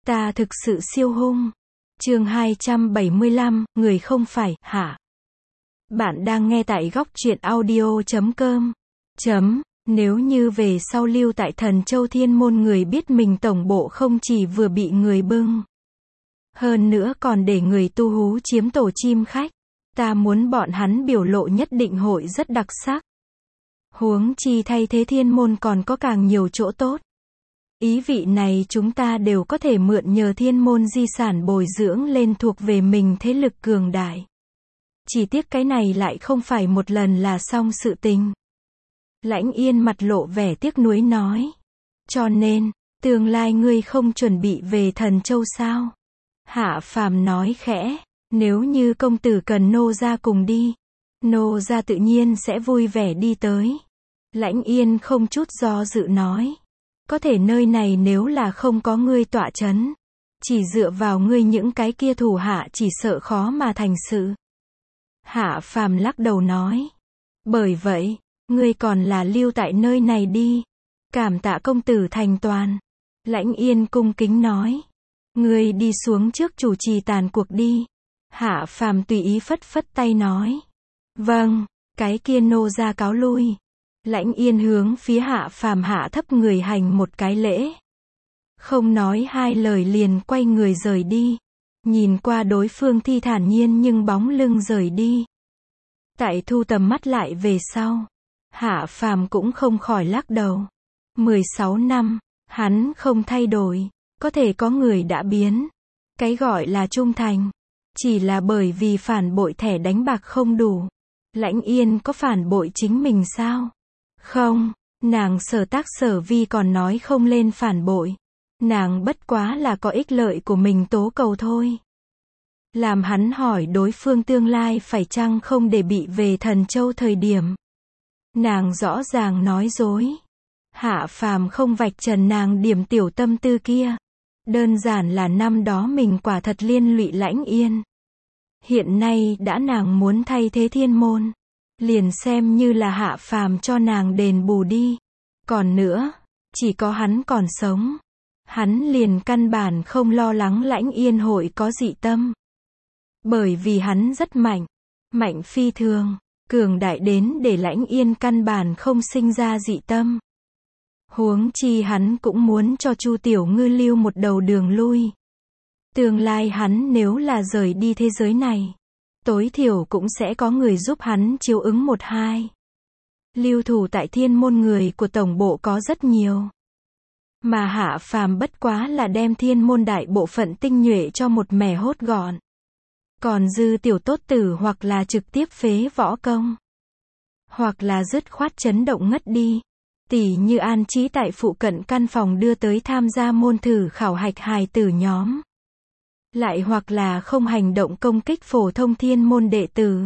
Ta thực sự siêu hung. Chương 275, người không phải, hả? Bạn đang nghe tại góc truyện audio.com. Nếu như về sau lưu tại Thần Châu Thiên Môn người biết mình tổng bộ không chỉ vừa bị người bưng, hơn nữa còn để người tu hú chiếm tổ chim khách, ta muốn bọn hắn biểu lộ nhất định hội rất đặc sắc. Huống chi thay thế Thiên Môn còn có càng nhiều chỗ tốt. Ý vị này chúng ta đều có thể mượn nhờ Thiên Môn di sản bồi dưỡng lên thuộc về mình thế lực cường đại. Chỉ tiếc cái này lại không phải một lần là xong sự tình. Lãnh Yên mặt lộ vẻ tiếc nuối nói. Cho nên, tương lai ngươi không chuẩn bị về Thần Châu sao? Hạ Phàm nói khẽ, nếu như công tử cần nô gia cùng đi, nô gia tự nhiên sẽ vui vẻ đi tới. Lãnh Yên không chút do dự nói. Có thể nơi này nếu là không có ngươi tọa chấn, chỉ dựa vào ngươi những cái kia thủ hạ chỉ sợ khó mà thành sự. Hạ Phàm lắc đầu nói. Bởi vậy, ngươi còn là lưu tại nơi này đi. Cảm tạ công tử thành toàn. Lãnh Yên cung kính nói. Ngươi đi xuống trước chủ trì tàn cuộc đi. Hạ Phàm tùy ý phất phất tay nói. Vâng, cái kia nô ra cáo lui. Lãnh Yên hướng phía Hạ Phàm hạ thấp người hành một cái lễ. Không nói hai lời liền quay người rời đi. Nhìn qua đối phương thi thản nhiên nhưng bóng lưng rời đi. Tại thu tầm mắt lại về sau, Hạ Phàm cũng không khỏi lắc đầu. 16 năm, hắn không thay đổi, có thể có người đã biến. Cái gọi là trung thành, chỉ là bởi vì phản bội thẻ đánh bạc không đủ. Lãnh Yên có phản bội chính mình sao? Không, nàng sở tác sở vi còn nói không lên phản bội. Nàng bất quá là có ích lợi của mình tố cầu thôi. Làm hắn hỏi đối phương tương lai phải chăng không để bị về Thần Châu thời điểm. Nàng rõ ràng nói dối. Hạ Phàm không vạch trần nàng điểm tiểu tâm tư kia. Đơn giản là năm đó mình quả thật liên lụy Lãnh Yên. Hiện nay đã nàng muốn thay thế Thiên Môn, liền xem như là Hạ Phàm cho nàng đền bù đi. Còn nữa, chỉ có hắn còn sống, hắn liền căn bản không lo lắng Lãnh Yên hội có dị tâm. Bởi vì hắn rất mạnh, mạnh phi thường, cường đại đến để Lãnh Yên căn bản không sinh ra dị tâm. Huống chi hắn cũng muốn cho Chu Tiểu Ngư lưu một đầu đường lui. Tương lai hắn nếu là rời đi thế giới này, tối thiểu cũng sẽ có người giúp hắn chiếu ứng một hai. Lưu thủ tại Thiên Môn người của tổng bộ có rất nhiều. Mà Hạ Phàm bất quá là đem Thiên Môn đại bộ phận tinh nhuệ cho một mẻ hốt gọn. Còn dư tiểu tốt tử hoặc là trực tiếp phế võ công, hoặc là dứt khoát chấn động ngất đi. Tỉ như an trí tại phụ cận căn phòng đưa tới tham gia môn thử khảo hạch hài tử nhóm. Lại hoặc là không hành động công kích phổ thông Thiên Môn đệ tử.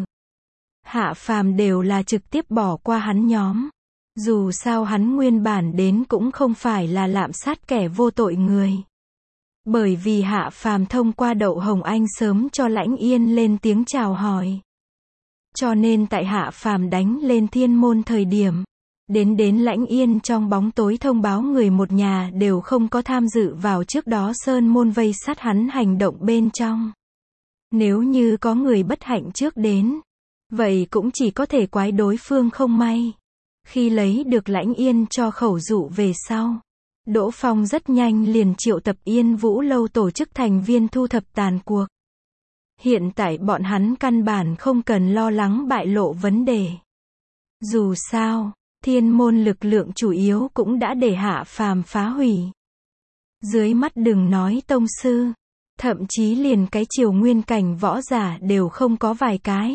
Hạ Phàm đều là trực tiếp bỏ qua hắn nhóm. Dù sao hắn nguyên bản đến cũng không phải là lạm sát kẻ vô tội người. Bởi vì Hạ Phàm thông qua Đậu Hồng Anh sớm cho Lãnh Yên lên tiếng chào hỏi. Cho nên tại Hạ Phàm đánh lên Thiên Môn thời điểm, đến Lãnh Yên trong bóng tối thông báo người một nhà đều không có tham dự vào trước đó Sơn Môn vây sát hắn hành động bên trong. Nếu như có người bất hạnh trước đến, vậy cũng chỉ có thể quái đối phương không may. Khi lấy được Lãnh Yên cho khẩu dụ về sau, Đỗ Phong rất nhanh liền triệu tập Yên Vũ Lâu tổ chức thành viên thu thập tàn cuộc. Hiện tại bọn hắn căn bản không cần lo lắng bại lộ vấn đề. Dù sao, Thiên Môn lực lượng chủ yếu cũng đã để Hạ Phàm phá hủy. Dưới mắt đừng nói tông sư, thậm chí liền cái triều nguyên cảnh võ giả đều không có vài cái.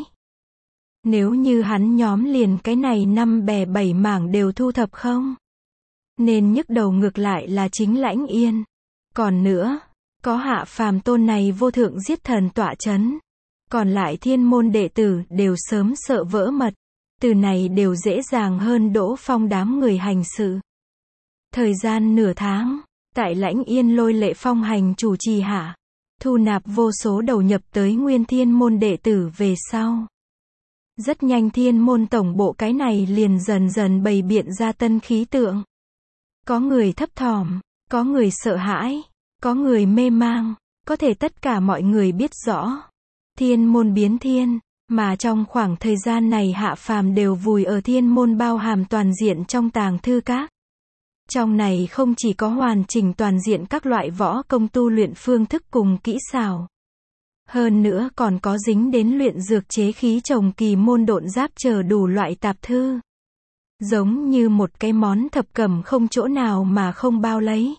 Nếu như hắn nhóm liền cái này 5 bè 7 mảng đều thu thập không, nên nhức đầu ngược lại là chính Lãnh Yên. Còn nữa, có Hạ Phàm tôn này vô thượng giết thần tọa chấn, còn lại Thiên Môn đệ tử đều sớm sợ vỡ mật. Từ này đều dễ dàng hơn Đỗ Phong đám người hành sự. Thời gian nửa tháng, tại Lãnh Yên lôi lệ phong hành chủ trì hạ, thu nạp vô số đầu nhập tới nguyên Thiên Môn đệ tử về sau. Rất nhanh Thiên Môn tổng bộ cái này liền dần dần bày biện ra tân khí tượng. Có người thấp thỏm, có người sợ hãi, Có người mê mang, có thể tất cả mọi người biết rõ. Thiên môn biến thiên, mà trong khoảng thời gian này Hạ Phàm đều vùi ở thiên môn bao hàm toàn diện trong tàng thư các. Trong này không chỉ có hoàn chỉnh toàn diện các loại võ công tu luyện phương thức cùng kỹ xảo. Hơn nữa còn có dính đến luyện dược chế khí trồng kỳ môn độn giáp chờ đủ loại tạp thư. Giống như một cái món thập cẩm không chỗ nào mà không bao lấy.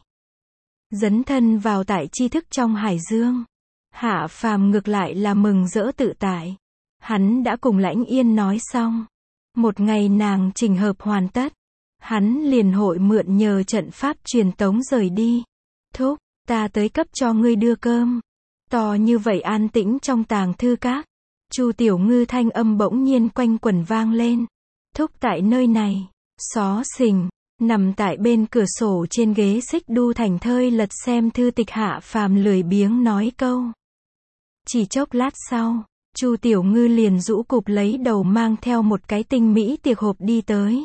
Dấn thân vào tại tri thức trong hải dương. Hạ Phàm ngược lại là mừng rỡ tự tại. Hắn đã cùng Lãnh Yên nói xong. Một ngày nàng chỉnh hợp hoàn tất. Hắn liền hội mượn nhờ trận pháp truyền tống rời đi. Thúc, ta tới cấp cho ngươi đưa cơm. To như vậy an tĩnh trong tàng thư các. Chu Tiểu Ngư thanh âm bỗng nhiên quanh quẩn vang lên. Thúc tại nơi này. Xó xình, nằm tại bên cửa sổ trên ghế xích đu thành thơi lật xem thư tịch. Hạ Phàm lười biếng nói câu. Chỉ chốc lát sau, Chu Tiểu Ngư liền rũ cụp lấy đầu mang theo một cái tinh mỹ tiệc hộp đi tới.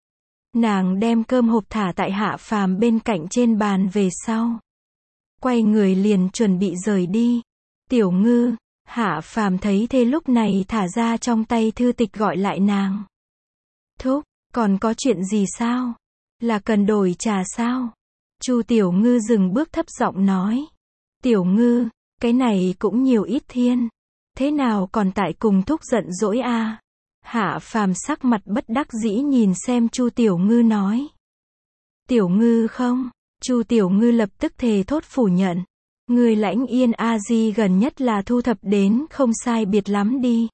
Nàng đem cơm hộp thả tại Hạ Phàm bên cạnh trên bàn về sau. Quay người liền chuẩn bị rời đi. Tiểu Ngư, Hạ Phàm thấy thế lúc này thả ra trong tay thư tịch gọi lại nàng. Thúc, còn có chuyện gì sao? Là cần đổi trà sao? Chu Tiểu Ngư dừng bước thấp giọng nói. Tiểu Ngư, cái này cũng nhiều ít thiên. Thế nào còn tại cùng thúc giận dỗi a? Hạ Phàm sắc mặt bất đắc dĩ nhìn xem Chu Tiểu Ngư nói. Tiểu Ngư không? Chu Tiểu Ngư lập tức thề thốt phủ nhận. Người Lãnh Yên a di gần nhất là thu thập đến không sai biệt lắm đi.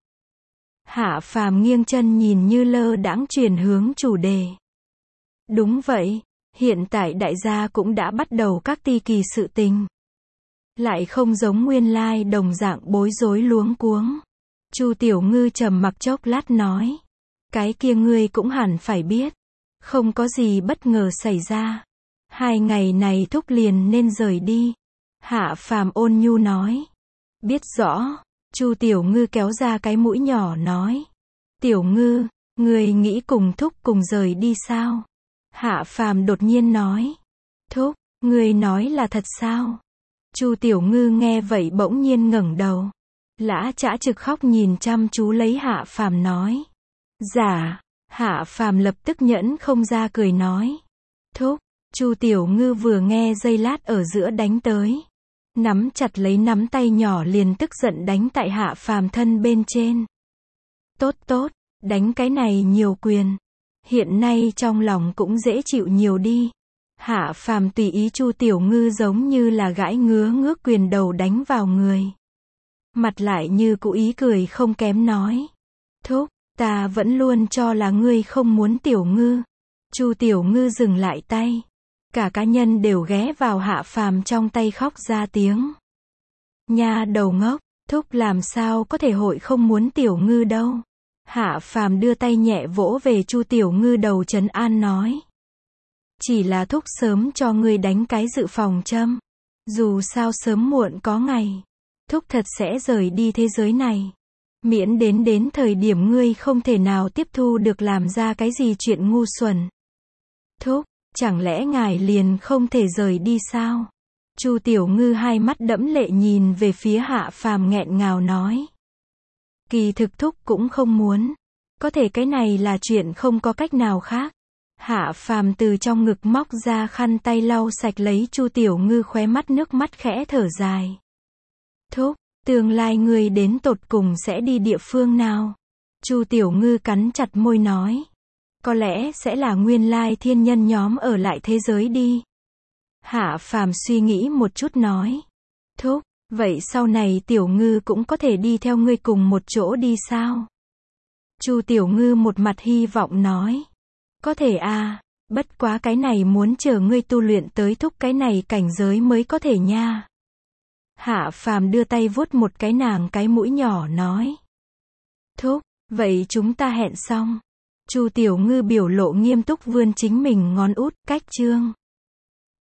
Hạ Phàm nghiêng chân nhìn như lơ đãng chuyển hướng chủ đề. Đúng vậy, hiện tại đại gia cũng đã bắt đầu các ti kỳ sự tình. Lại không giống nguyên lai đồng dạng bối rối luống cuống. Chu Tiểu Ngư trầm mặc chốc lát nói. Cái kia ngươi cũng hẳn phải biết. Không có gì bất ngờ xảy ra. 2 ngày này thúc liền nên rời đi. Hạ Phàm ôn nhu nói. Biết rõ. Chu Tiểu Ngư kéo ra cái mũi nhỏ nói. Tiểu Ngư, ngươi nghĩ cùng thúc cùng rời đi sao? Hạ Phàm đột nhiên nói. Thúc, ngươi nói là thật sao? Chu Tiểu Ngư nghe vậy bỗng nhiên ngẩng đầu. Lã chã trực khóc nhìn chăm chú lấy Hạ Phàm nói. Dạ. Hạ Phàm lập tức nhẫn không ra cười nói. Thúc. Chu Tiểu Ngư vừa nghe giây lát ở giữa đánh tới. Nắm chặt lấy nắm tay nhỏ liền tức giận đánh tại Hạ Phàm thân bên trên. Tốt tốt, đánh cái này nhiều quyền. Hiện nay trong lòng cũng dễ chịu nhiều đi. Hạ Phàm tùy ý Chu Tiểu Ngư giống như là gãi ngứa ngước quyền đầu đánh vào người. Mặt lại như cũ ý cười không kém nói. Thúc, ta vẫn luôn cho là ngươi không muốn Tiểu Ngư. Chu Tiểu Ngư dừng lại tay. Cả cá nhân đều ghé vào Hạ Phàm trong tay khóc ra tiếng. Nha đầu ngốc, thúc làm sao có thể hội không muốn Tiểu Ngư đâu. Hạ Phàm đưa tay nhẹ vỗ về Chu Tiểu Ngư đầu trấn an nói. Chỉ là thúc sớm cho ngươi đánh cái dự phòng châm. Dù sao sớm muộn có ngày. Thúc thật sẽ rời đi thế giới này. Miễn đến thời điểm ngươi không thể nào tiếp thu được làm ra cái gì chuyện ngu xuẩn. Thúc, chẳng lẽ ngài liền không thể rời đi sao? Chu Tiểu Ngư hai mắt đẫm lệ nhìn về phía Hạ Phàm nghẹn ngào nói. Kỳ thực thúc cũng không muốn. Có thể cái này là chuyện không có cách nào khác. Hạ Phàm từ trong ngực móc ra khăn tay lau sạch lấy Chu Tiểu Ngư khóe mắt nước mắt khẽ thở dài. Thúc, tương lai ngươi đến tột cùng sẽ đi địa phương nào? Chu Tiểu Ngư cắn chặt môi nói. Có lẽ sẽ là nguyên lai thiên nhân nhóm ở lại thế giới đi. Hạ Phàm suy nghĩ một chút nói. Thúc, vậy sau này Tiểu Ngư cũng có thể đi theo ngươi cùng một chỗ đi sao? Chu Tiểu Ngư một mặt hy vọng nói. Có thể à, bất quá cái này muốn chờ ngươi tu luyện tới thúc cái này cảnh giới mới có thể nha. Hạ Phàm đưa tay vuốt một cái nàng cái mũi nhỏ nói. Thúc, vậy chúng ta hẹn xong. Chu Tiểu Ngư biểu lộ nghiêm túc vươn chính mình ngón út, cách chương.